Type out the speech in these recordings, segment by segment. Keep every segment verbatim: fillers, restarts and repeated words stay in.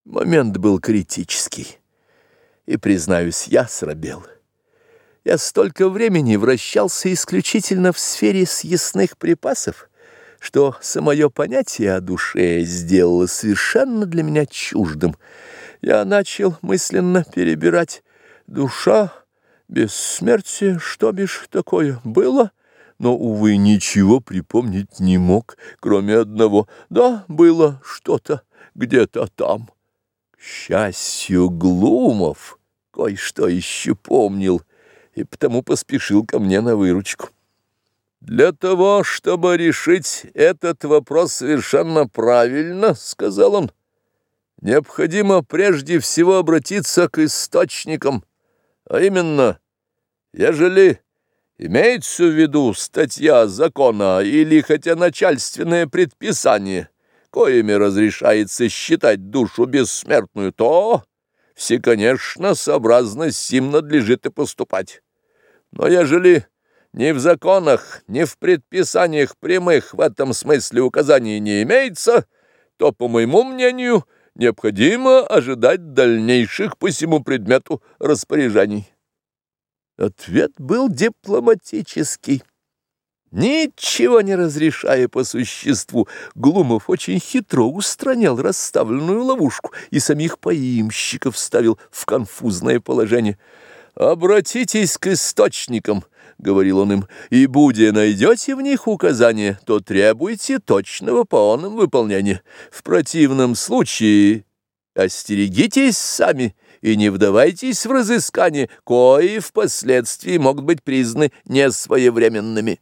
Момент был критический, и, признаюсь, я срабел. Я столько времени вращался исключительно в сфере съестных припасов, что самое понятие о душе сделало совершенно для меня чуждым. Я начал мысленно перебирать: душа, бессмертие, что бишь такое было? Но, увы, ничего припомнить не мог, кроме одного: да, было что-то где-то там. К счастью, Глумов кое-что еще помнил, и потому поспешил ко мне на выручку. «Для того, чтобы решить этот вопрос совершенно правильно, — сказал он, — необходимо прежде всего обратиться к источникам, а именно, ежели имеется в виду статья закона или хотя начальственное предписание, коими разрешается считать душу бессмертную, то всеконечно сообразно сим надлежит и поступать. Но ежели ни в законах, ни в предписаниях прямых в этом смысле указаний не имеется, то, по моему мнению, необходимо ожидать дальнейших по сему предмету распоряжений». Ответ был дипломатический. Ничего не разрешая по существу, Глумов очень хитро устранял расставленную ловушку и самих поимщиков ставил в конфузное положение. «Обратитесь к источникам, — говорил он им, — и, будя найдете в них указания, то требуйте точного по онным выполнения. В противном случае остерегитесь сами и не вдавайтесь в разыскания, кои впоследствии могут быть признаны несвоевременными».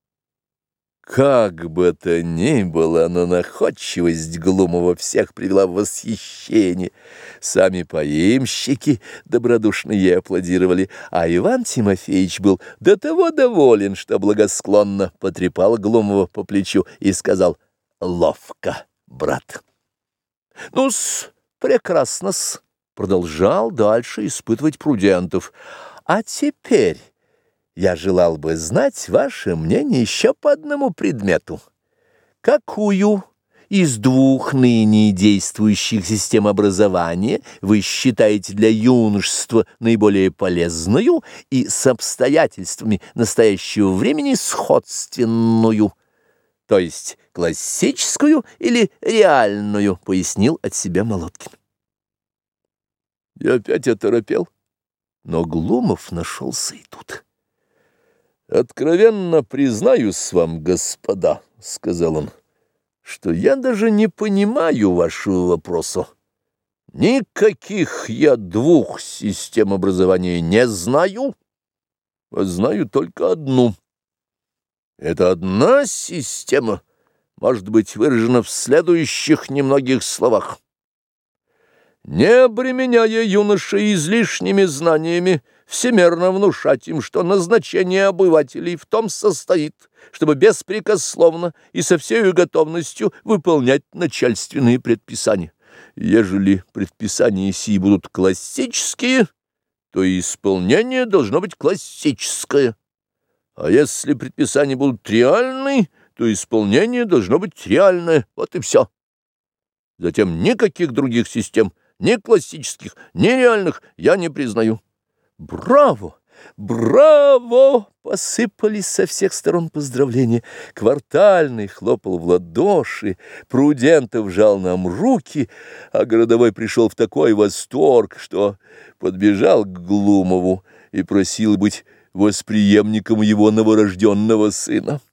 Как бы то ни было, но находчивость Глумова всех привела в восхищение. Сами поимщики добродушно ей аплодировали, а Иван Тимофеевич был до того доволен, что благосклонно потрепал Глумова по плечу и сказал: «Ловко, брат». «Ну-с, прекрасно-с», — продолжал дальше испытывать Прудентов. «А теперь я желал бы знать ваше мнение еще по одному предмету. Какую из двух ныне действующих систем образования вы считаете для юношества наиболее полезную и с обстоятельствами настоящего времени сходственную? То есть классическую или реальную?» — пояснил от себя Молоткин. Я опять оторопел, но Глумов нашелся и тут. «Откровенно признаюсь вам, господа, — сказал он, — что я даже не понимаю вашего вопроса. Никаких я двух систем образования не знаю, а знаю только одну. Эта одна система может быть выражена в следующих немногих словах. Не обременяя юношей излишними знаниями, всемерно внушать им, что назначение обывателей в том состоит, чтобы беспрекословно и со всей готовностью выполнять начальственные предписания. Ежели предписания сии будут классические, то и исполнение должно быть классическое. А если предписания будут реальны, то исполнение должно быть реальное. Вот и все. Затем никаких других систем, ни классических, ни реальных, я не признаю». «Браво! Браво!» — посыпались со всех сторон поздравления. Квартальный хлопал в ладоши, Прудентов жал нам руки, а городовой пришел в такой восторг, что подбежал к Глумову и просил быть восприемником его новорожденного сына.